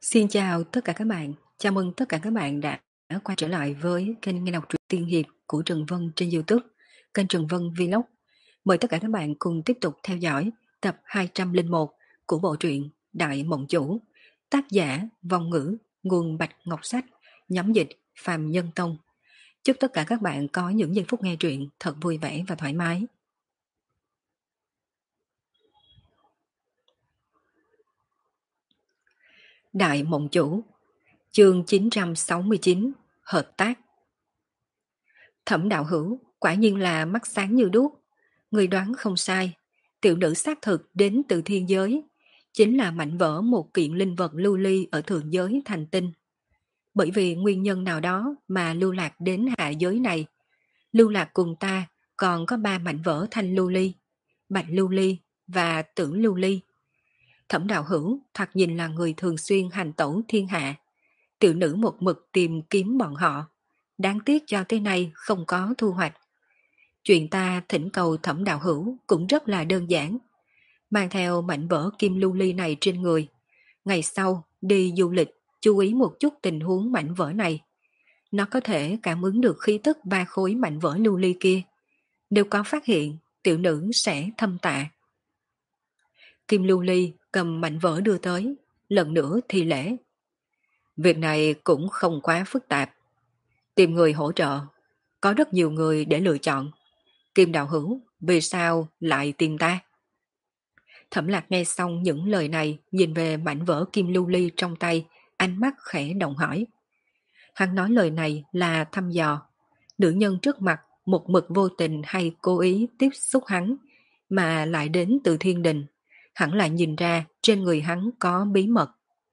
Xin chào tất cả các bạn. Chào mừng tất cả các bạn đã quay trở lại với kênh nghe đọc truyện tiên hiệp của Trần Vân trên YouTube, kênh Trần Vân Vlog. Mời tất cả các bạn cùng tiếp tục theo dõi tập 201 của bộ truyện Đại Mộng Chủ, tác giả Vong Ngữ, nguồn Bạch Ngọc Sách, nhóm dịch Phàm Nhân Tông. Chúc tất cả các bạn có những giây phút nghe truyện thật vui vẻ và thoải mái. Đại Mộng Chủ, chương 969, hợp tác. Thẩm Đạo Hữu quả nhiên là mắt sáng như đuốc, người đoán không sai, tiểu nữ xác thực đến từ thiên giới, chính là mảnh vỡ một kiện linh vật lưu ly ở thượng giới thành tinh. Bởi vì nguyên nhân nào đó mà lưu lạc đến hạ giới này, lưu lạc cùng ta còn có 3 mảnh vỡ thanh lưu ly, bạch lưu ly và tử lưu ly. Thẩm Đạo Hữu thoạt nhìn là người thường xuyên hành tẩu thiên hạ, tiểu nữ một mực tìm kiếm bọn họ, đáng tiếc cho tới nay không có thu hoạch. Chuyện ta thỉnh cầu Thẩm Đạo Hữu cũng rất là đơn giản, mang theo mảnh vỡ kim lưu ly này trên người, ngày sau đi du lịch chú ý một chút tình huống mảnh vỡ này. Nó có thể cảm ứng được khí tức 3 khối mảnh vỡ lưu ly kia. Nếu có phát hiện, tiểu nữ sẽ thâm tạ. Kim lưu ly cầm mảnh vỡ đưa tới, lần nữa thì lễ. Việc này cũng không quá phức tạp. Tìm người hỗ trợ, có rất nhiều người để lựa chọn. Kim Đạo Hữu, vì sao lại tìm ta? Thẩm Lạc nghe xong những lời này, nhìn về mảnh vỡ kim lưu ly trong tay, ánh mắt khẽ động hỏi. Hắn nói lời này là thăm dò. Nữ nhân trước mặt một mực vô tình hay cố ý tiếp xúc hắn, mà lại đến từ thiên đình. Hẳn là nhìn ra trên người hắn có bí mật.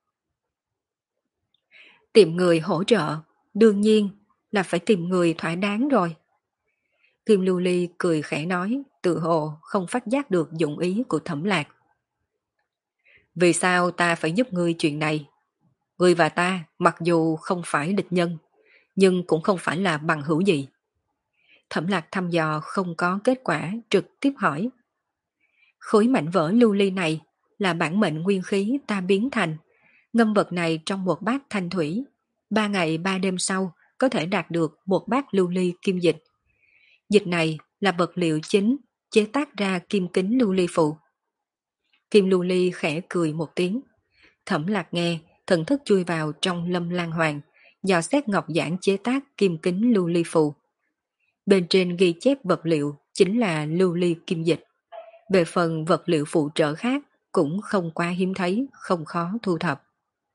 Tìm người hỗ trợ, đương nhiên là phải tìm người thỏa đáng rồi. Kim Lưu Ly cười khẽ nói, tự hồ không phát giác được dụng ý của Thẩm Lạc. Vì sao ta phải giúp ngươi chuyện này? Ngươi và ta mặc dù không phải địch nhân, nhưng cũng không phải là bằng hữu gì. Thẩm Lạc thăm dò không có kết quả, trực tiếp hỏi. Khối mảnh vỡ lưu ly này là bản mệnh nguyên khí ta biến thành. Ngâm vật này trong một bát thanh thủy, 3 ngày 3 đêm sau có thể đạt được một bát lưu ly kim dịch. Dịch này là vật liệu chính chế tác ra kim kính lưu ly phụ. Kim lưu ly khẽ cười một tiếng. Thẩm Lạc nghe, thần thức chui vào trong Lâm Lan Hoàng, dò xét ngọc giản chế tác kim kính lưu ly phù. Bên trên ghi chép vật liệu chính là lưu ly kim dịch. Về phần vật liệu phụ trợ khác cũng không quá hiếm thấy, không khó thu thập.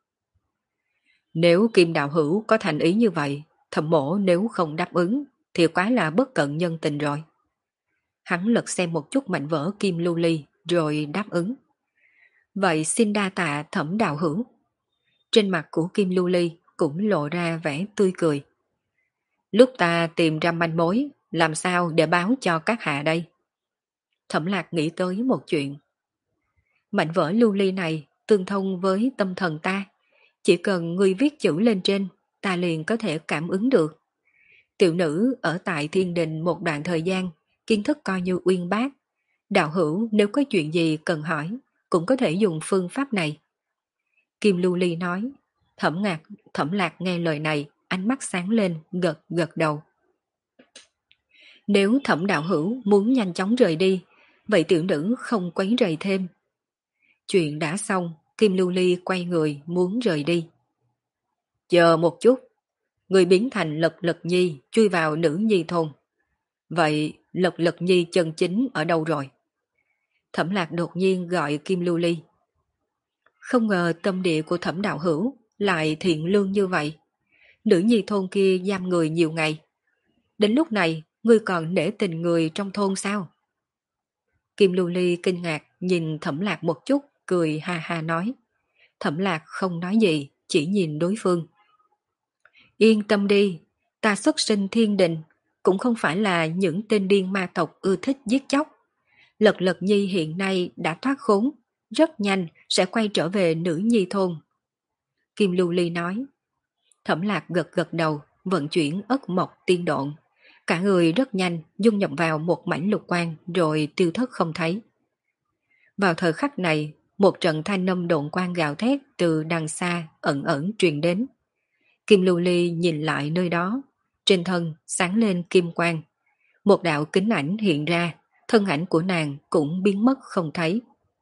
Nếu Kim Đạo Hữu có thành ý như vậy, Thẩm mỗ nếu không đáp ứng thì quá là bất cận nhân tình rồi. Hắn lật xem một chút mảnh vỡ kim lưu ly rồi đáp ứng. Vậy xin đa tạ Thẩm Đạo Hữu. Trên mặt của Kim Lưu Ly cũng lộ ra vẻ tươi cười. Lúc ta tìm ra manh mối, làm sao để báo cho các hạ đây? Thẩm Lạc nghĩ tới một chuyện. Mảnh vỡ lưu ly này tương thông với tâm thần ta. Chỉ cần ngươi viết chữ lên trên, ta liền có thể cảm ứng được. Tiểu nữ ở tại thiên đình một đoạn thời gian, kiến thức coi như uyên bác. Đạo hữu nếu có chuyện gì cần hỏi, cũng có thể dùng phương pháp này. Kim Lưu Ly nói. Thẩm Lạc nghe lời này, ánh mắt sáng lên, gật gật đầu. Nếu Thẩm Đạo Hữu muốn nhanh chóng rời đi, vậy tiểu nữ không quấy rầy thêm. Chuyện đã xong, Kim Lưu Ly quay người muốn rời đi. Chờ một chút, người biến thành Lật Lật Nhi chui vào nữ nhi thôn. Vậy Lật Lật Nhi chân chính ở đâu rồi? Thẩm Lạc đột nhiên gọi Kim Lưu Ly. Không ngờ tâm địa của Thẩm Đạo Hữu lại thiện lương như vậy. Nữ nhi thôn kia giam người nhiều ngày. Đến lúc này, ngươi còn nể tình người trong thôn sao? Kim Lưu Ly kinh ngạc nhìn Thẩm Lạc một chút, cười ha ha nói. Thẩm Lạc không nói gì, chỉ nhìn đối phương. Yên tâm đi, ta xuất sinh thiên đình, cũng không phải là những tên điên ma tộc ưa thích giết chóc. Lật Lật Nhi hiện nay đã thoát khốn, rất nhanh sẽ quay trở về nữ nhi thôn. Kim Lưu Ly nói. Thẩm Lạc gật gật đầu, vận chuyển ất mộc tiên độn. Cả người rất nhanh dung nhập vào một mảnh lục quang rồi tiêu thất không thấy. Vào thời khắc này, Một trận thanh âm độn quang gào thét từ đằng xa ẩn ẩn truyền đến. Kim Lưu Ly nhìn lại nơi đó, trên thân sáng lên kim quang. Một đạo kính ảnh hiện ra, thân ảnh của nàng cũng biến mất không thấy.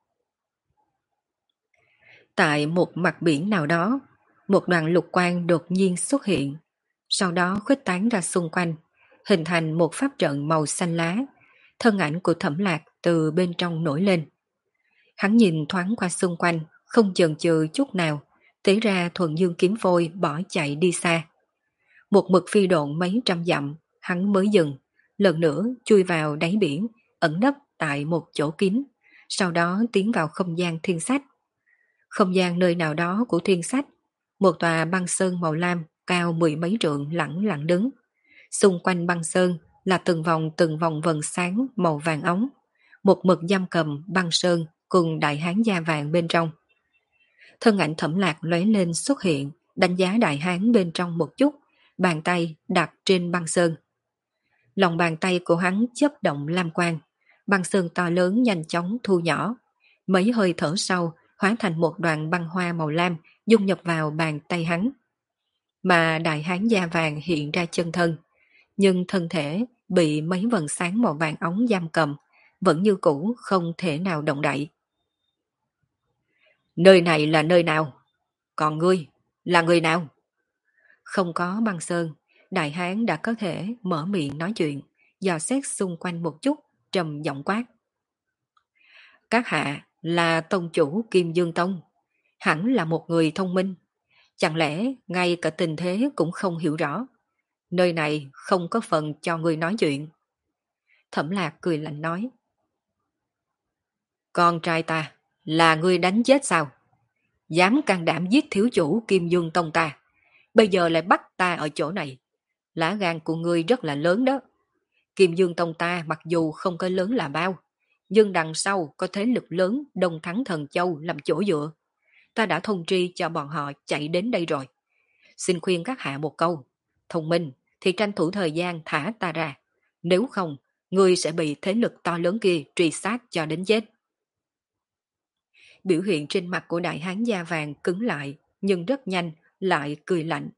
Tại một mặt biển nào đó, một đoàn lục quang đột nhiên xuất hiện, sau đó khuếch tán ra xung quanh, hình thành một pháp trận màu xanh lá. Thân ảnh của Thẩm Lạc từ bên trong nổi lên. Hắn nhìn thoáng qua xung quanh, không chần chừ chút nào, tế ra thuần dương kiếm phôi bỏ chạy đi xa. Một mực phi độn mấy trăm dặm, hắn mới dừng, lần nữa chui vào đáy biển, ẩn nấp tại một chỗ kín, sau đó tiến vào không gian thiên sách. Không gian nơi nào đó của thiên sách, một tòa băng sơn màu lam cao mười mấy trượng lẳng lặng đứng. Xung quanh băng sơn là từng vòng vầng sáng màu vàng óng, một mực giam cầm băng sơn cùng đại hán da vàng bên trong. Thân ảnh Thẩm Lạc lóe lên xuất hiện, đánh giá đại hán bên trong một chút, bàn tay đặt trên băng sơn. Lòng bàn tay của hắn chớp động lam quang, băng sơn to lớn nhanh chóng thu nhỏ. Mấy hơi thở sau, hóa thành một đoàn băng hoa màu lam dung nhập vào bàn tay hắn. Mà đại hán da vàng hiện ra chân thân, nhưng thân thể bị mấy vầng sáng màu vàng óng giam cầm, vẫn như cũ không thể nào động đậy. Nơi này là nơi nào? Còn ngươi, là người nào? Không có băng sơn, đại hán đã có thể mở miệng nói chuyện, dò xét xung quanh một chút, trầm giọng quát. Các hạ là tông chủ Kim Dương Tông, hẳn là một người thông minh. Chẳng lẽ ngay cả tình thế cũng không hiểu rõ? Nơi này không có phần cho người nói chuyện. Thẩm Lạc cười lạnh nói. Con trai ta, là ngươi đánh chết sao? Dám can đảm giết thiếu chủ Kim Dương Tông ta, bây giờ lại bắt ta ở chỗ này. Lá gan của ngươi rất là lớn đó. Kim Dương Tông ta mặc dù không có lớn là bao, nhưng đằng sau có thế lực lớn Đông Thắng Thần Châu làm chỗ dựa. Ta đã thông tri cho bọn họ chạy đến đây rồi. Xin khuyên các hạ một câu, thông minh thì tranh thủ thời gian thả ta ra. Nếu không, ngươi sẽ bị thế lực to lớn kia truy sát cho đến chết. Biểu hiện trên mặt của đại hán da vàng cứng lại, nhưng rất nhanh lại cười lạnh.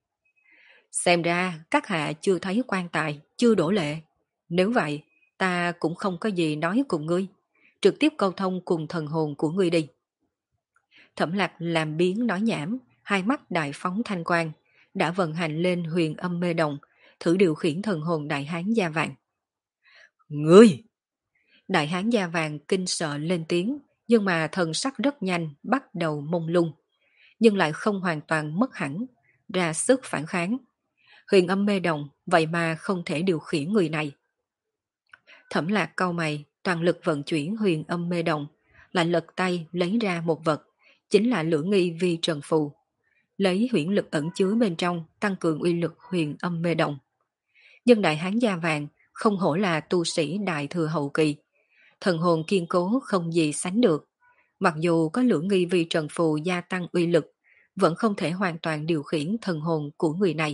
Xem ra các hạ chưa thấy quan tài, chưa đổ lệ. Nếu vậy, ta cũng không có gì nói cùng ngươi. Trực tiếp câu thông cùng thần hồn của ngươi đi. Thẩm Lạc làm biến nói nhảm, hai mắt đại phóng thanh quang, đã vận hành lên huyền âm mê đồng, thử điều khiển thần hồn đại hán da vàng. Ngươi! Đại hán da vàng kinh sợ lên tiếng, nhưng mà thần sắc rất nhanh bắt đầu mông lung, nhưng lại không hoàn toàn mất hẳn, ra sức phản kháng. Huyền âm mê đồng vậy mà không thể điều khiển người này. Thẩm Lạc cau mày, toàn lực vận chuyển huyền âm mê đồng, lại lật tay lấy ra một vật, chính là lưỡng nghi vi trần phù. Lấy huyễn lực ẩn chứa bên trong tăng cường uy lực huyền âm mê đồng. Nhưng đại hán da vàng không hổ là tu sĩ đại thừa hậu kỳ, thần hồn kiên cố không gì sánh được. Mặc dù có lưỡng nghi vi trần phù gia tăng uy lực, vẫn không thể hoàn toàn điều khiển thần hồn của người này.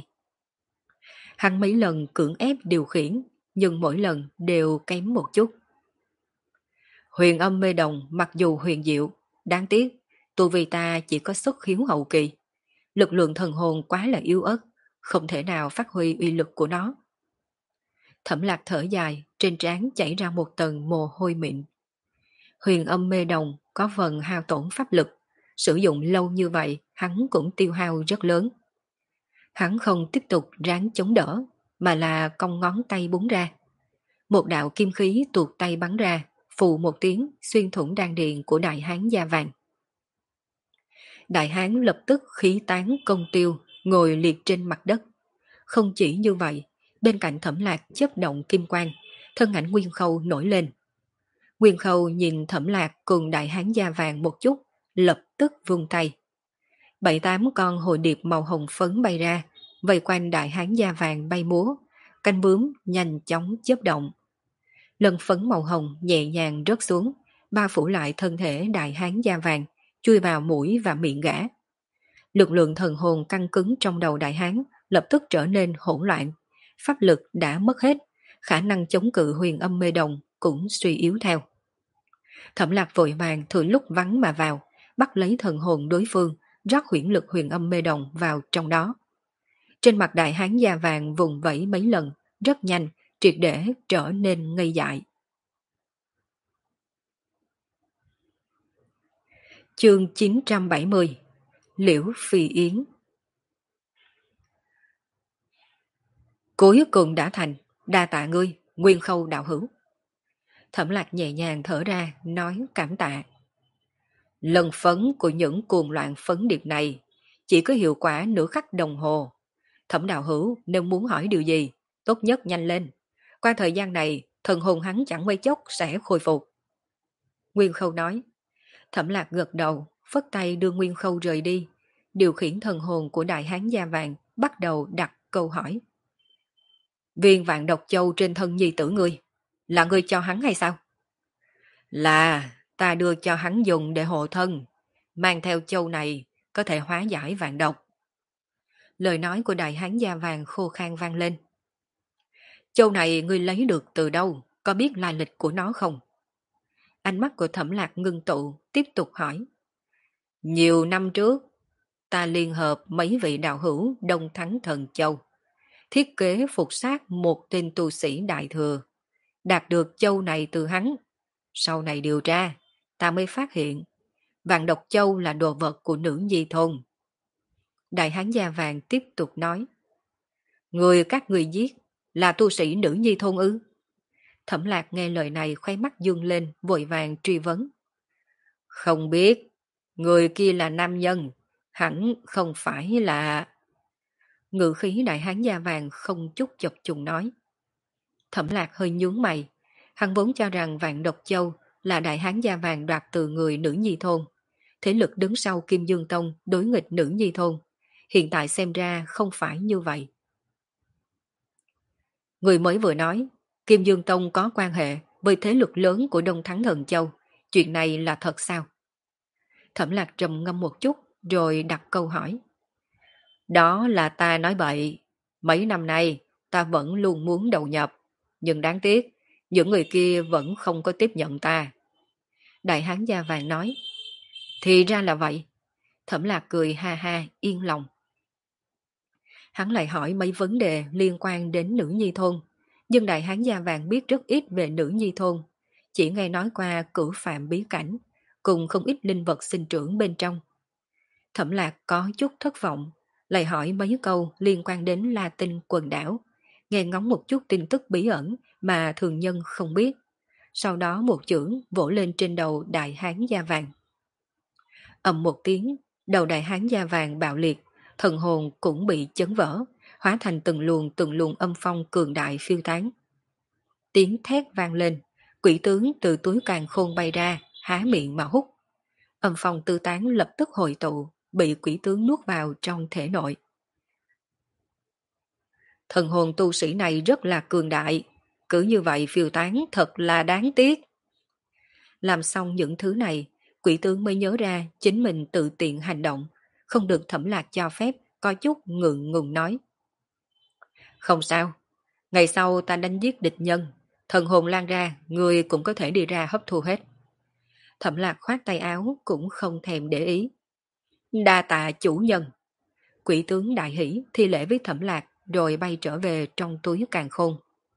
Hắn mấy lần cưỡng ép điều khiển, nhưng mỗi lần đều kém một chút. Huyền âm mê đồng mặc dù huyền diệu, đáng tiếc, tu vi ta chỉ có xuất hiếu hậu kỳ. Lực lượng thần hồn quá là yếu ớt, không thể nào phát huy uy lực của nó. Thẩm Lạc thở dài, trên trán chảy ra một tầng mồ hôi mịn. Huyền âm mê đồng có phần hao tổn pháp lực, sử dụng lâu như vậy hắn cũng tiêu hao rất lớn. Hắn không tiếp tục ráng chống đỡ, mà là cong ngón tay búng ra. Một đạo kim khí tuột tay bắn ra, phù một tiếng xuyên thủng đan điền của đại hán da vàng. Đại hán lập tức khí tán công tiêu, ngồi liệt trên mặt đất. Không chỉ như vậy, bên cạnh Thẩm Lạc chớp động kim quang, thân ảnh Nguyên Khâu nổi lên. Nguyên Khâu nhìn Thẩm Lạc cùng đại hán da vàng một chút, lập tức vung tay. 7-8 con hồ điệp màu hồng phấn bay ra, vây quanh đại hán da vàng bay múa, cánh bướm nhanh chóng chớp động. Lần phấn màu hồng nhẹ nhàng rớt xuống, bao phủ lại thân thể đại hán da vàng, chui vào mũi và miệng gã. Lực lượng thần hồn căng cứng trong đầu đại hán lập tức trở nên hỗn loạn, pháp lực đã mất hết, khả năng chống cự huyền âm mê đồng cũng suy yếu theo. Thẩm Lạc vội vàng thừa lúc vắng mà vào, bắt lấy thần hồn đối phương, rót huyễn lực huyền âm mê đồng vào trong đó. Trên mặt đại hán da vàng vùng vẫy mấy lần, rất nhanh, triệt để trở nên ngây dại. Chương 970 Liễu Phi Yến. Cuối cùng đã thành, đa tạ ngươi, Nguyên Khâu đạo hữu. Thẩm Lạc nhẹ nhàng thở ra, nói cảm tạ. Lần phấn của những cuồng loạn phấn điệp này chỉ có hiệu quả nửa khắc đồng hồ. Thẩm đạo hữu nếu muốn hỏi điều gì, tốt nhất nhanh lên. Qua thời gian này, thần hồn hắn chẳng mấy chốc sẽ khôi phục. Nguyên Khâu nói. Thẩm Lạc gật đầu, phất tay đưa Nguyên Khâu rời đi, điều khiển thần hồn của đại hán da vàng, bắt đầu đặt câu hỏi. Viên vạn độc châu trên thân nhi tử ngươi, là ngươi cho hắn hay sao? Là, ta đưa cho hắn dùng để hộ thân, mang theo châu này có thể hóa giải vạn độc. Lời nói của đại hán da vàng khô khan vang lên. Châu này ngươi lấy được từ đâu, có biết lai lịch của nó không? Ánh mắt của Thẩm Lạc ngưng tụ, tiếp tục hỏi. Nhiều năm trước, ta liên hợp mấy vị đạo hữu Đông Thắng Thần Châu, thiết kế phục sát một tên tu sĩ đại thừa, đạt được châu này từ hắn. Sau này điều tra, ta mới phát hiện, vạn độc châu là đồ vật của nữ nhi thôn. Đại hán da vàng tiếp tục nói. Người các người giết, là tu sĩ nữ nhi thôn ư? Thẩm Lạc nghe lời này khóe mắt dương lên, vội vàng truy vấn. Không biết, người kia là nam nhân, hẳn không phải là... Ngự khí đại hán da vàng không chút chập trùng nói. Thẩm Lạc hơi nhướng mày, hắn vốn cho rằng Vạn Độc Châu là đại hán da vàng đoạt từ người nữ nhi thôn. Thế lực đứng sau Kim Dương Tông đối nghịch nữ nhi thôn. Hiện tại xem ra không phải như vậy. Người mới vừa nói, Kim Dương Tông có quan hệ với thế lực lớn của Đông Thắng Thần Châu. Chuyện này là thật sao? Thẩm Lạc trầm ngâm một chút rồi đặt câu hỏi. Đó là ta nói bậy. Mấy năm nay ta vẫn luôn muốn đầu nhập. Nhưng đáng tiếc, những người kia vẫn không có tiếp nhận ta. Đại hán da vàng nói. Thì ra là vậy. Thẩm Lạc cười ha ha, yên lòng. Hắn lại hỏi mấy vấn đề liên quan đến nữ nhi thôn. Nhưng đại hán da vàng biết rất ít về nữ nhi thôn. Chỉ nghe nói qua cửu phạm bí cảnh, cùng không ít linh vật sinh trưởng bên trong. Thẩm Lạc có chút thất vọng, lại hỏi mấy câu liên quan đến La Tinh quần đảo, nghe ngóng một chút tin tức bí ẩn mà thường nhân không biết. Sau đó một chưởng vỗ lên trên đầu đại hán da vàng. Ầm một tiếng, đầu đại hán da vàng bạo liệt, thần hồn cũng bị chấn vỡ, hóa thành từng luồng âm phong cường đại phiêu tán. Tiếng thét vang lên, quỷ tướng từ túi càn khôn bay ra, há miệng mà hút. Âm phong tư tán lập tức hội tụ, bị quỷ tướng nuốt vào trong thể nội. Thần hồn tu sĩ này rất là cường đại, cứ như vậy phiêu tán thật là đáng tiếc. Làm xong những thứ này, quỷ tướng mới nhớ ra chính mình tự tiện hành động, không được Thẩm Lạc cho phép, có chút ngượng ngùng nói. Không sao, ngày sau ta đánh giết địch nhân, thần hồn lan ra, người cũng có thể đi ra hấp thu hết. Thẩm Lạc khoát tay áo cũng không thèm để ý. Đa tạ chủ nhân. Quỷ tướng đại hỷ thi lễ với Thẩm Lạc rồi bay trở về trong túi càn khôn.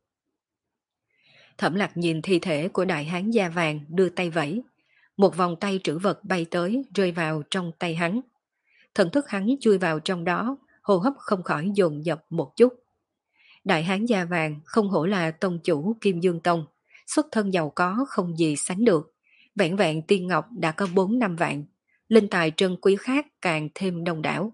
Thẩm Lạc nhìn thi thể của đại hán da vàng đưa tay vẫy. Một vòng tay trữ vật bay tới rơi vào trong tay hắn. Thần thức hắn chui vào trong đó, hô hấp không khỏi dồn dập một chút. Đại hán da vàng không hổ là tông chủ Kim Dương Tông, xuất thân giàu có không gì sánh được. Vẹn vẹn tiên ngọc đã có 4-5 vạn, linh tài trân quý khác càng thêm đông đảo.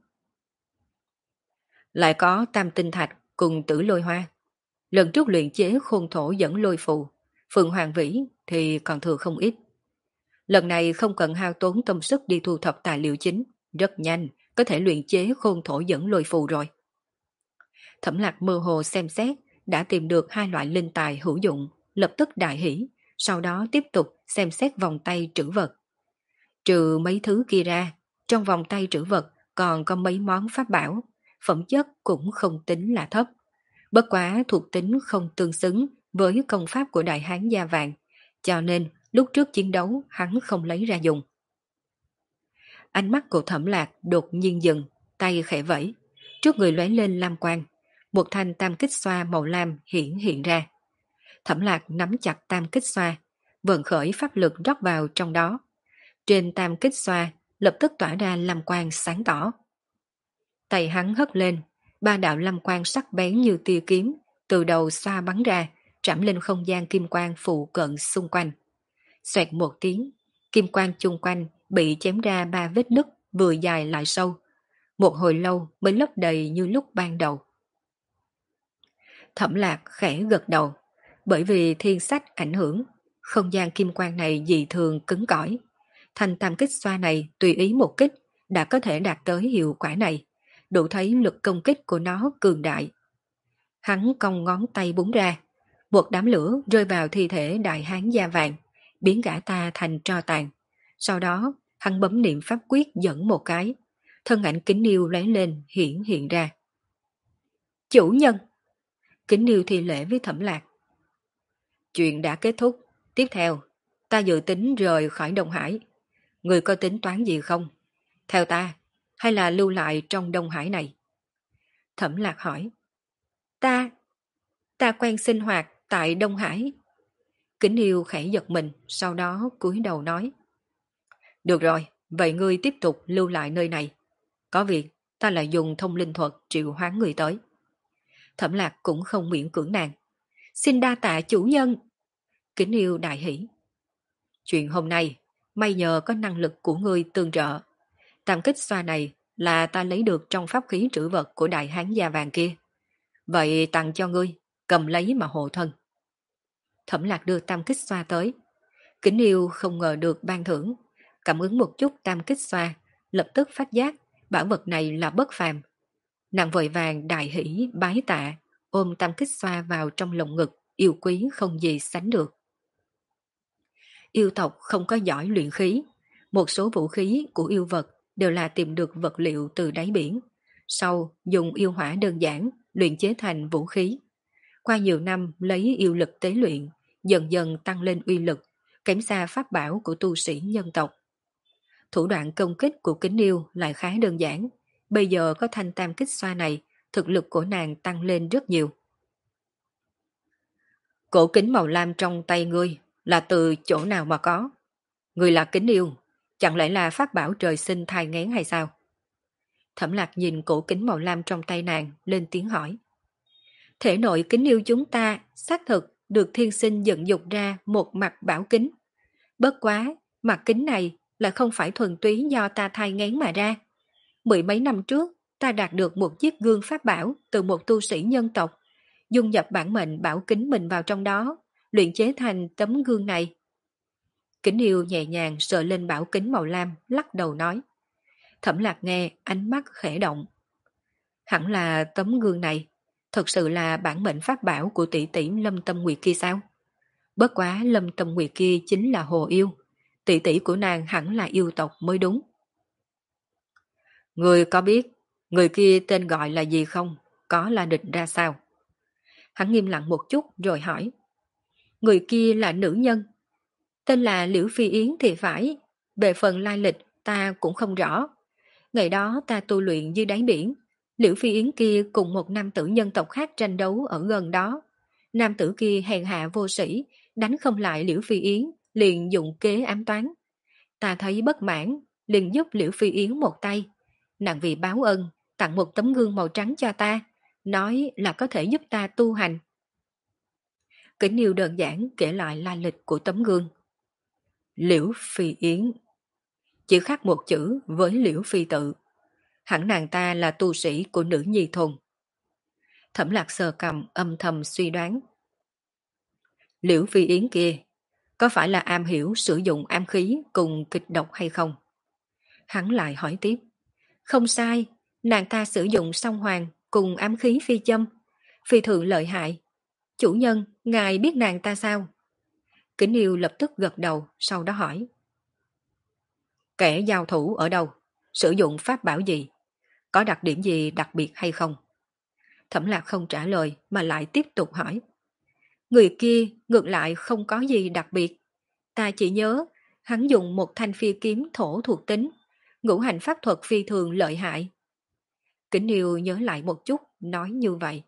Lại có tam tinh thạch cùng tử lôi hoa. Lần trước luyện chế khôn thổ dẫn lôi phù, Phượng Hoàng Vĩ thì còn thừa không ít. Lần này không cần hao tốn tâm sức đi thu thập tài liệu chính, rất nhanh có thể luyện chế khôn thổ dẫn lôi phù rồi. Thẩm Lạc mơ hồ xem xét, đã tìm được 2 loại linh tài hữu dụng, lập tức đại hỷ, sau đó tiếp tục xem xét vòng tay trữ vật. Trừ mấy thứ kia ra, trong vòng tay trữ vật còn có mấy món pháp bảo, phẩm chất cũng không tính là thấp. Bất quá thuộc tính không tương xứng với công pháp của đại hán da vàng, cho nên lúc trước chiến đấu hắn không lấy ra dùng. Ánh mắt của Thẩm Lạc đột nhiên dừng, tay khẽ vẫy, trước người lóe lên lam quang, một thanh tam kích xoa màu lam hiện ra. Thẩm Lạc nắm chặt tam kích xoa, vận khởi pháp lực rót vào trong đó. Trên tam kích xoa lập tức tỏa ra lam quang sáng tỏ. Tay hắn hất lên, ba đạo lam quang sắc bén như tia kiếm từ đầu xoa bắn ra, trảm lên không gian kim quang phụ cận xung quanh. Xoẹt một tiếng, kim quang chung quanh bị chém ra ba vết nứt vừa dài lại sâu. Một hồi lâu mới lấp đầy như lúc ban đầu. Thẩm Lạc khẽ gật đầu, bởi vì thiên sách ảnh hưởng, không gian kim quang này dị thường cứng cỏi. Thanh tam kích xoa này tùy ý một kích đã có thể đạt tới hiệu quả này, đủ thấy lực công kích của nó cường đại. Hắn cong ngón tay búng ra, một đám lửa rơi vào thi thể đại hán da vàng, biến gã ta thành tro tàn. Sau đó, hắn bấm niệm pháp quyết dẫn một cái, thân ảnh Kính Niêu lóe lên hiện ra. Chủ nhân! Kính Niêu thi lễ với Thẩm Lạc. Chuyện đã kết thúc, tiếp theo, ta dự tính rời khỏi Đông Hải. Người có tính toán gì không? Theo ta, hay là lưu lại trong Đông Hải này? Thẩm Lạc hỏi. Ta quen sinh hoạt tại Đông Hải. Kính Niêu khẽ giật mình, sau đó cúi đầu nói. Được rồi, vậy ngươi tiếp tục lưu lại nơi này. Có việc, ta lại dùng thông linh thuật triệu hoán người tới. Thẩm Lạc cũng không miễn cưỡng nàng. Xin đa tạ chủ nhân. Kính Niêu đại hỉ. Chuyện hôm nay, may nhờ có năng lực của ngươi tương trợ. Tam kích xoa này là ta lấy được trong pháp khí trữ vật của đại hán da vàng kia. Vậy tặng cho ngươi, cầm lấy mà hộ thân. Thẩm Lạc đưa tam kích xoa tới. Kính Niêu không ngờ được ban thưởng, cảm ứng một chút tam kích xoa, lập tức phát giác bảo vật này là bất phàm. Nàng vội vàng đại hỉ bái tạ, ôm tam kích xoa vào trong lồng ngực, yêu quý không gì sánh được. Yêu tộc không có giỏi luyện khí, một số vũ khí của yêu vật đều là tìm được vật liệu từ đáy biển, sau dùng yêu hỏa đơn giản luyện chế thành vũ khí. Qua nhiều năm lấy yêu lực tế luyện, dần dần tăng lên uy lực, kém xa pháp bảo của tu sĩ nhân tộc. Thủ đoạn công kích của Kính Niêu lại khá đơn giản, bây giờ có thanh tam kích xoa này, thực lực của nàng tăng lên rất nhiều. Cổ kính màu lam trong tay ngươi là từ chỗ nào mà có? Ngươi là Kính Niêu, chẳng lẽ là pháp bảo trời sinh thai nghén hay sao? Thẩm Lạc nhìn cổ kính màu lam trong tay nàng, lên tiếng hỏi. Thể nội Kính Niêu chúng ta xác thực được thiên sinh dựng dục ra một mặt bảo kính. Bất quá, mặt kính này là không phải thuần túy do ta thai nghén mà ra. Mười mấy năm trước, ta đạt được một chiếc gương pháp bảo từ một tu sĩ nhân tộc, dung nhập bản mệnh bảo kính mình vào trong đó, luyện chế thành tấm gương này. Kính Niêu nhẹ nhàng sờ lên bảo kính màu lam, lắc đầu nói. Thẩm Lạc nghe, ánh mắt khẽ động. Hẳn là tấm gương này, thật sự là bản mệnh pháp bảo của tỷ tỷ Lâm Tâm Nguyệt kia sao? Bất quá Lâm Tâm Nguyệt kia chính là hồ yêu, tỷ tỷ của nàng hẳn là yêu tộc mới đúng. Người có biết người kia tên gọi là gì không? Có là địch ra sao? Hắn nghiêm lặng một chút rồi hỏi. Người kia là nữ nhân. Tên là Liễu Phi Yến thì phải. Về phần lai lịch ta cũng không rõ. Ngày đó ta tu luyện dưới đáy biển. Liễu Phi Yến kia cùng một nam tử nhân tộc khác tranh đấu ở gần đó. Nam tử kia hèn hạ vô sĩ, đánh không lại Liễu Phi Yến, liền dụng kế ám toán. Ta thấy bất mãn, liền giúp Liễu Phi Yến một tay. Nàng vì báo ân, tặng một tấm gương màu trắng cho ta, nói là có thể giúp ta tu hành. Kính Niêu đơn giản kể lại lai lịch của tấm gương. Liễu Phi Yến, chỉ khác một chữ với Liễu Phi tự. Hẳn nàng ta là tu sĩ của nữ nhi thôn. Thẩm Lạc sờ cầm âm thầm suy đoán. Liễu Phi Yến kia, có phải là am hiểu sử dụng am khí cùng kịch độc hay không? Hắn lại hỏi tiếp. Không sai, nàng ta sử dụng song hoàng cùng ám khí phi châm, phi thường lợi hại. Chủ nhân, ngài biết nàng ta sao? Kính Niêu lập tức gật đầu, sau đó hỏi. Kẻ giao thủ ở đâu? Sử dụng pháp bảo gì? Có đặc điểm gì đặc biệt hay không? Thẩm Lạc không trả lời mà lại tiếp tục hỏi. Người kia ngược lại không có gì đặc biệt. Ta chỉ nhớ, hắn dùng một thanh phi kiếm thổ thuộc tính, ngũ hành pháp thuật phi thường lợi hại. Kính Yêu nhớ lại một chút, nói như vậy.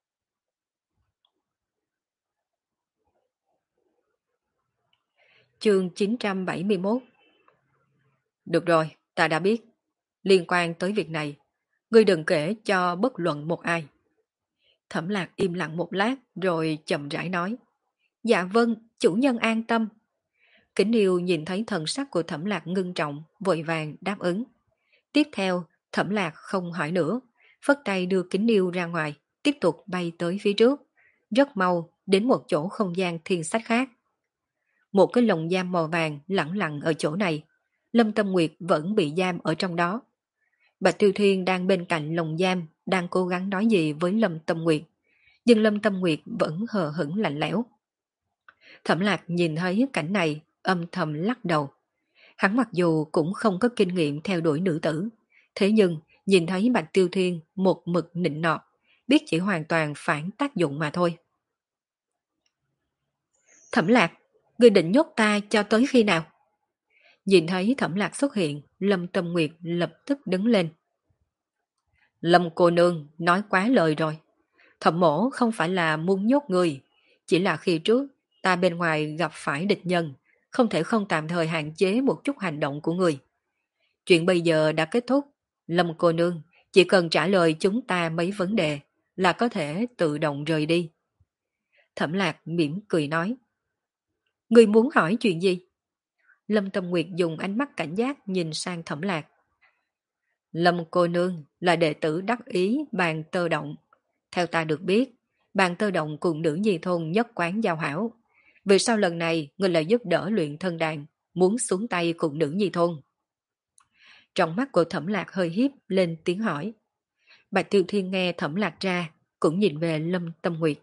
Chương 971. Được rồi, ta đã biết. Liên quan tới việc này, ngươi đừng kể cho bất luận một ai. Thẩm Lạc im lặng một lát rồi chậm rãi nói. Dạ vâng, chủ nhân an tâm. Kính Yêu nhìn thấy thần sắc của Thẩm Lạc ngưng trọng, vội vàng đáp ứng. Tiếp theo, Thẩm Lạc không hỏi nữa, phất tay đưa Kính Yêu ra ngoài, tiếp tục bay tới phía trước. Rất mau đến một chỗ không gian thiên sách khác. Một cái lồng giam màu vàng lẳng lặng ở chỗ này. Lâm Tâm Nguyệt vẫn bị giam ở trong đó. Bạch Tiêu Thiên đang bên cạnh lồng giam, đang cố gắng nói gì với Lâm Tâm Nguyệt. Nhưng Lâm Tâm Nguyệt vẫn hờ hững lạnh lẽo. Thẩm Lạc nhìn thấy cảnh này, âm thầm lắc đầu. Hắn mặc dù cũng không có kinh nghiệm theo đuổi nữ tử, thế nhưng nhìn thấy Bạch Tiêu Thiên một mực nịnh nọt, biết chỉ hoàn toàn phản tác dụng mà thôi. Thẩm Lạc, ngươi định nhốt ta cho tới khi nào? Nhìn thấy Thẩm Lạc xuất hiện, Lâm Tâm Nguyệt lập tức đứng lên. Lâm cô nương nói quá lời rồi. Thẩm mổ không phải là muốn nhốt người, chỉ là khi trước ta bên ngoài gặp phải địch nhân, không thể không tạm thời hạn chế một chút hành động của người. Chuyện bây giờ đã kết thúc, Lâm cô nương chỉ cần trả lời chúng ta mấy vấn đề là có thể tự động rời đi. Thẩm Lạc mỉm cười nói. Người muốn hỏi chuyện gì? Lâm Tâm Nguyệt dùng ánh mắt cảnh giác nhìn sang Thẩm Lạc. Lâm cô nương là đệ tử đắc ý Bàn Tơ Động. Theo ta được biết, Bàn Tơ Động cùng nữ nhi thôn nhất quán giao hảo. Vì sao lần này người lại giúp đỡ luyện thân đàn, muốn xuống tay cùng nữ nhi thôn? Trong mắt của Thẩm Lạc hơi hiếp lên tiếng hỏi. Bạch Tiêu Thiên nghe Thẩm Lạc ra, cũng nhìn về Lâm Tâm Nguyệt.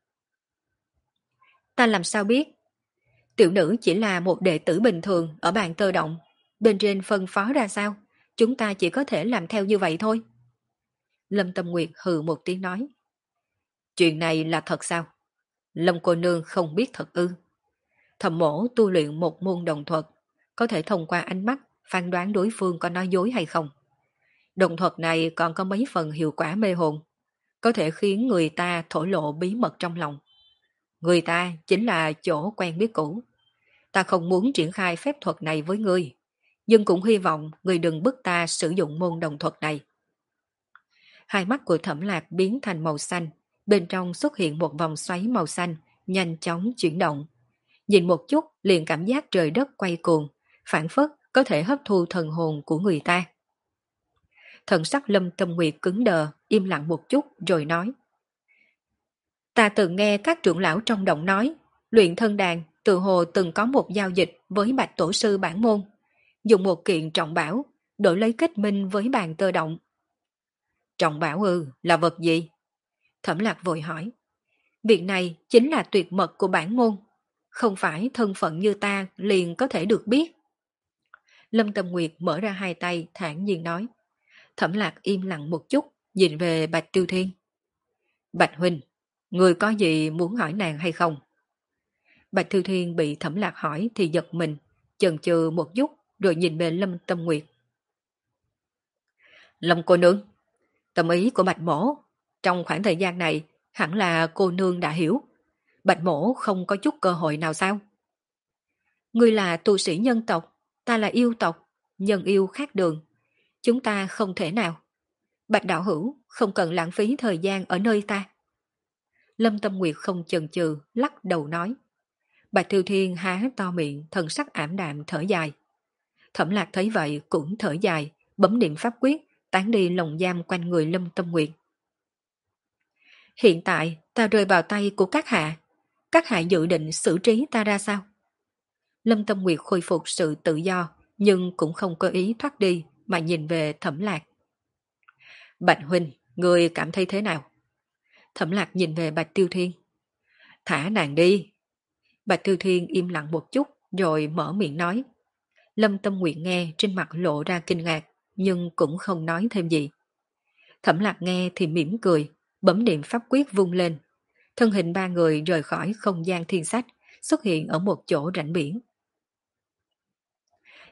Ta làm sao biết? Tiểu nữ chỉ là một đệ tử bình thường ở Bàn Tơ Động. Bên trên phân phó ra sao? Chúng ta chỉ có thể làm theo như vậy thôi. Lâm Tâm Nguyệt hừ một tiếng nói. Chuyện này là thật sao? Lâm cô nương không biết thật ư? Thẩm mổ tu luyện một môn đồng thuật, có thể thông qua ánh mắt phán đoán đối phương có nói dối hay không. Đồng thuật này còn có mấy phần hiệu quả mê hồn, có thể khiến người ta thổ lộ bí mật trong lòng. Người ta chính là chỗ quen biết cũ. Ta không muốn triển khai phép thuật này với ngươi, nhưng cũng hy vọng ngươi đừng bức ta sử dụng môn đồng thuật này. Hai mắt của Thẩm Lạc biến thành màu xanh, bên trong xuất hiện một vòng xoáy màu xanh, nhanh chóng chuyển động. Nhìn một chút liền cảm giác trời đất quay cuồng, phản phất có thể hấp thu thần hồn của người ta. Thần sắc Lâm Tâm Nguyệt cứng đờ, im lặng một chút rồi nói. Ta từng nghe các trưởng lão trong động nói, luyện thân đàn tự hồ từng có một giao dịch với Bạch Tổ sư bản môn, dùng một kiện trọng bảo, đổi lấy kết minh với Bàn Tơ Động. Trọng bảo là vật gì? Thẩm Lạc vội hỏi. Việc này chính là tuyệt mật của bản môn, không phải thân phận như ta liền có thể được biết. Lâm Tâm Nguyệt mở ra hai tay thản nhiên nói. Thẩm Lạc im lặng một chút, nhìn về Bạch Tiêu Thiên. Bạch huynh, người có gì muốn hỏi nàng hay không? Bạch Tiêu Thiên bị Thẩm Lạc hỏi thì giật mình, chần chừ một chút rồi nhìn về Lâm Tâm Nguyệt. Lâm cô nương, tâm ý của Bạch mổ, trong khoảng thời gian này hẳn là cô nương đã hiểu. Bạch mổ không có chút cơ hội nào sao? Ngươi là tu sĩ nhân tộc, ta là yêu tộc, nhân yêu khác đường. Chúng ta không thể nào. Bạch đạo hữu không cần lãng phí thời gian ở nơi ta. Lâm Tâm Nguyệt không chần chừ, lắc đầu nói. Bạch Tiêu Thiên há to miệng, thần sắc ảm đạm thở dài. Thẩm Lạc thấy vậy cũng thở dài, bấm niệm pháp quyết, tán đi lồng giam quanh người Lâm Tâm Nguyệt. Hiện tại ta rơi vào tay của các hạ dự định xử trí ta ra sao? Lâm Tâm Nguyệt khôi phục sự tự do, nhưng cũng không có ý thoát đi, mà nhìn về Thẩm Lạc. Bạch huynh, người cảm thấy thế nào? Thẩm Lạc nhìn về Bạch Tiêu Thiên. Thả nàng đi. Bạch Tiêu Thiên im lặng một chút, rồi mở miệng nói. Lâm Tâm Nguyệt nghe trên mặt lộ ra kinh ngạc, nhưng cũng không nói thêm gì. Thẩm Lạc nghe thì mỉm cười, bấm niệm pháp quyết vung lên. Thân hình ba người rời khỏi không gian thiên sách, xuất hiện ở một chỗ rãnh biển.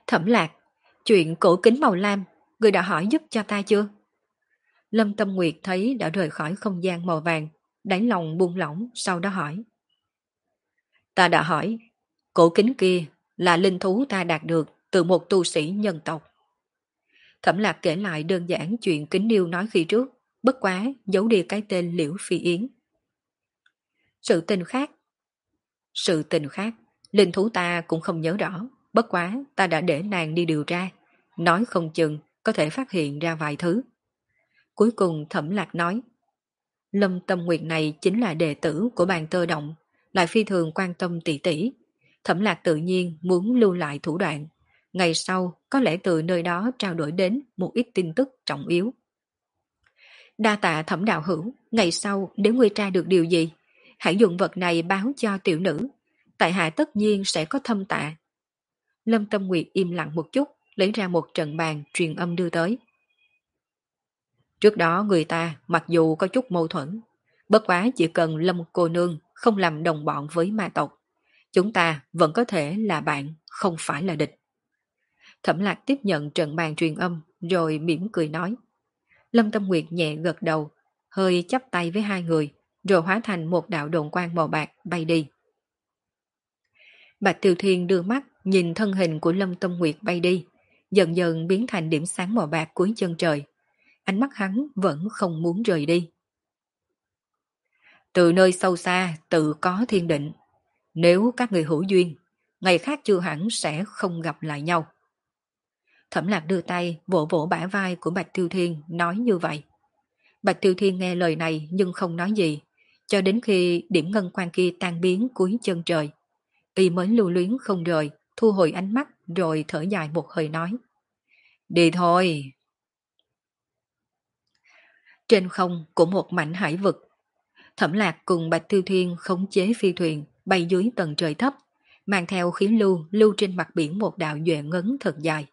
Thẩm Lạc, chuyện cổ kính màu lam, người đã hỏi giúp cho ta chưa? Lâm Tâm Nguyệt thấy đã rời khỏi không gian màu vàng, đáy lòng buông lỏng, sau đó hỏi. Ta đã hỏi, cổ kính kia là linh thú ta đạt được từ một tu sĩ nhân tộc. Thẩm Lạc kể lại đơn giản chuyện Kính Điêu nói khi trước, bất quá giấu đi cái tên Liễu Phi Yến. Sự tình khác. Sự tình khác, linh thú ta cũng không nhớ rõ, bất quá ta đã để nàng đi điều tra, nói không chừng có thể phát hiện ra vài thứ. Cuối cùng Thẩm Lạc nói, Lâm Tâm Nguyệt này chính là đệ tử của bàn Tơ Động, lại phi thường quan tâm tỷ tỷ. Thẩm Lạc tự nhiên muốn lưu lại thủ đoạn, ngày sau có lẽ từ nơi đó trao đổi đến một ít tin tức trọng yếu. Đa tạ Thẩm đạo hữu, ngày sau nếu ngươi tra được điều gì, hãy dùng vật này báo cho tiểu nữ, tại hạ tất nhiên sẽ có thâm tạ. Lâm Tâm Nguyệt im lặng một chút, lấy ra một trận bàn truyền âm đưa tới. Trước đó người ta mặc dù có chút mâu thuẫn, bất quá chỉ cần Lâm cô nương không làm đồng bọn với ma tộc, chúng ta vẫn có thể là bạn, không phải là địch. Thẩm Lạc tiếp nhận trận bàn truyền âm, rồi mỉm cười nói. Lâm Tâm Nguyệt nhẹ gật đầu, hơi chắp tay với hai người, rồi hóa thành một đạo đồn quang màu bạc bay đi. Bạch Tiêu Thiên đưa mắt nhìn thân hình của Lâm Tâm Nguyệt bay đi, dần dần biến thành điểm sáng màu bạc cuối chân trời. Ánh mắt hắn vẫn không muốn rời đi. Từ nơi sâu xa tự có thiên định. Nếu các người hữu duyên, ngày khác chưa hẳn sẽ không gặp lại nhau. Thẩm Lạc đưa tay vỗ vỗ bả vai của Bạch Tiêu Thiên nói như vậy. Bạch Tiêu Thiên nghe lời này nhưng không nói gì, cho đến khi điểm ngân quang kia tan biến cuối chân trời. Y mới lưu luyến không rời, thu hồi ánh mắt rồi thở dài một hơi nói. Đi thôi. Trên không của một mảnh hải vực, Thẩm Lạc cùng Bạch Tiêu Thiên khống chế phi thuyền bay dưới tầng trời thấp, mang theo khí lưu lưu trên mặt biển một đạo duệ ngấn thật dài.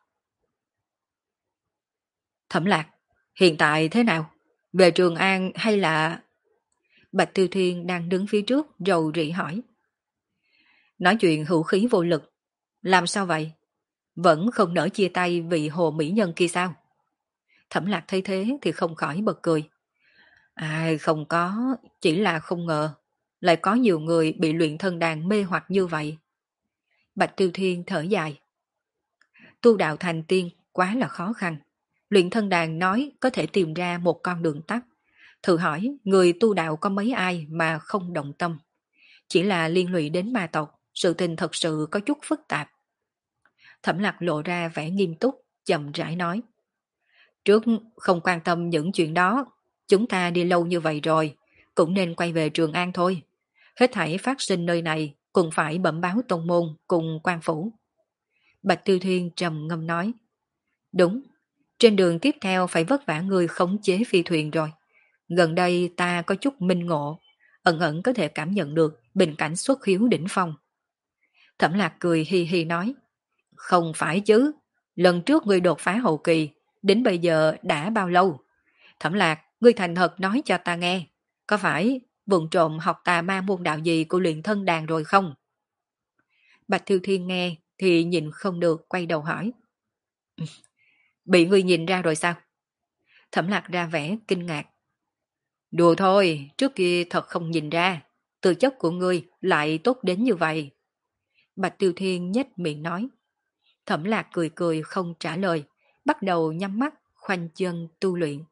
Thẩm Lạc, hiện tại thế nào? Về Trường An hay là... Bạch Tiêu Thiên đang đứng phía trước rầu rĩ hỏi. Nói chuyện hữu khí vô lực. Làm sao vậy? Vẫn không nỡ chia tay vì hồ mỹ nhân kia sao? Thẩm Lạc thấy thế thì không khỏi bật cười. À không có, chỉ là không ngờ. Lại có nhiều người bị luyện thân đàn mê hoặc như vậy. Bạch Tiêu Thiên thở dài. Tu đạo thành tiên quá là khó khăn. Luyện thân đàn nói có thể tìm ra một con đường tắt. Thử hỏi người tu đạo có mấy ai mà không động tâm. Chỉ là liên lụy đến ma tộc, sự tình thật sự có chút phức tạp. Thẩm Lạc lộ ra vẻ nghiêm túc, chậm rãi nói. Trước không quan tâm những chuyện đó, chúng ta đi lâu như vậy rồi, cũng nên quay về Trường An thôi. Hết thảy phát sinh nơi này, cũng phải bẩm báo tông môn cùng quan phủ. Bạch Tiêu Thiên trầm ngâm nói. Đúng, trên đường tiếp theo phải vất vả người khống chế phi thuyền rồi. Gần đây ta có chút minh ngộ, ẩn ẩn có thể cảm nhận được bình cảnh xuất khiếu đỉnh phong. Thẩm Lạc cười hi hi nói. Không phải chứ, lần trước ngươi đột phá hậu kỳ, đến bây giờ đã bao lâu? Thẩm Lạc, ngươi thành thật nói cho ta nghe, có phải vụng trộm học tà ma môn đạo gì của luyện thân đàn rồi không? Bạch Thiêu Thiên nghe thì nhìn không được quay đầu hỏi. Bị ngươi nhìn ra rồi sao? Thẩm Lạc ra vẻ kinh ngạc. Đùa thôi, trước kia thật không nhìn ra, tư chất của ngươi lại tốt đến như vậy. Bạch Tiêu Thiên nhếch miệng nói. Thẩm Lạc cười cười không trả lời, bắt đầu nhắm mắt, khoanh chân tu luyện.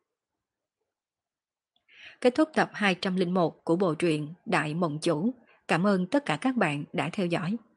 Kết thúc tập 201 của bộ truyện Đại Mộng Chủ. Cảm ơn tất cả các bạn đã theo dõi.